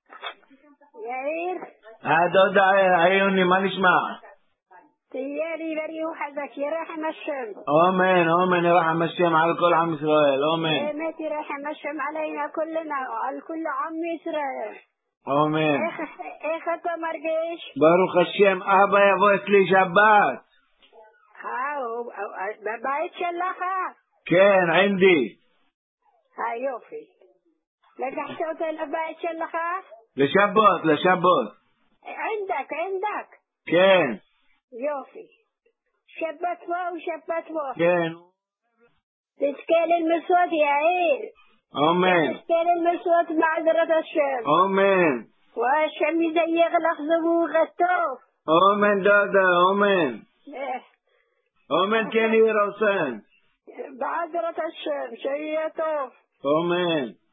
יאיר? דודה עיוני, מה נשמע? תהיה לי בריאות חזק, ירחם השם. אמן, אמן, ירחם השם על כל עם ישראל, אמן. באמת ירחם השם עלינו כולנו, על כל עם ישראל. אמן. איך אתה מרגיש? ברוך השם, אבא יבוא אצלי שבת. בבית שלך? כן, עינדי. יופי. לקחת אותה לבית שלך? לשבות. עندك. כן. יופי. שבת בו. כן. תזכה ללמסות יאיר. אמן. תזכה ללמסות בעזרת השם. אמן. והשם יזייג לך זבוח טוב. אמן דודה, אמן. אמן כן יהיה רוסן. בעזרת השם, שיהיה טוב. אמן.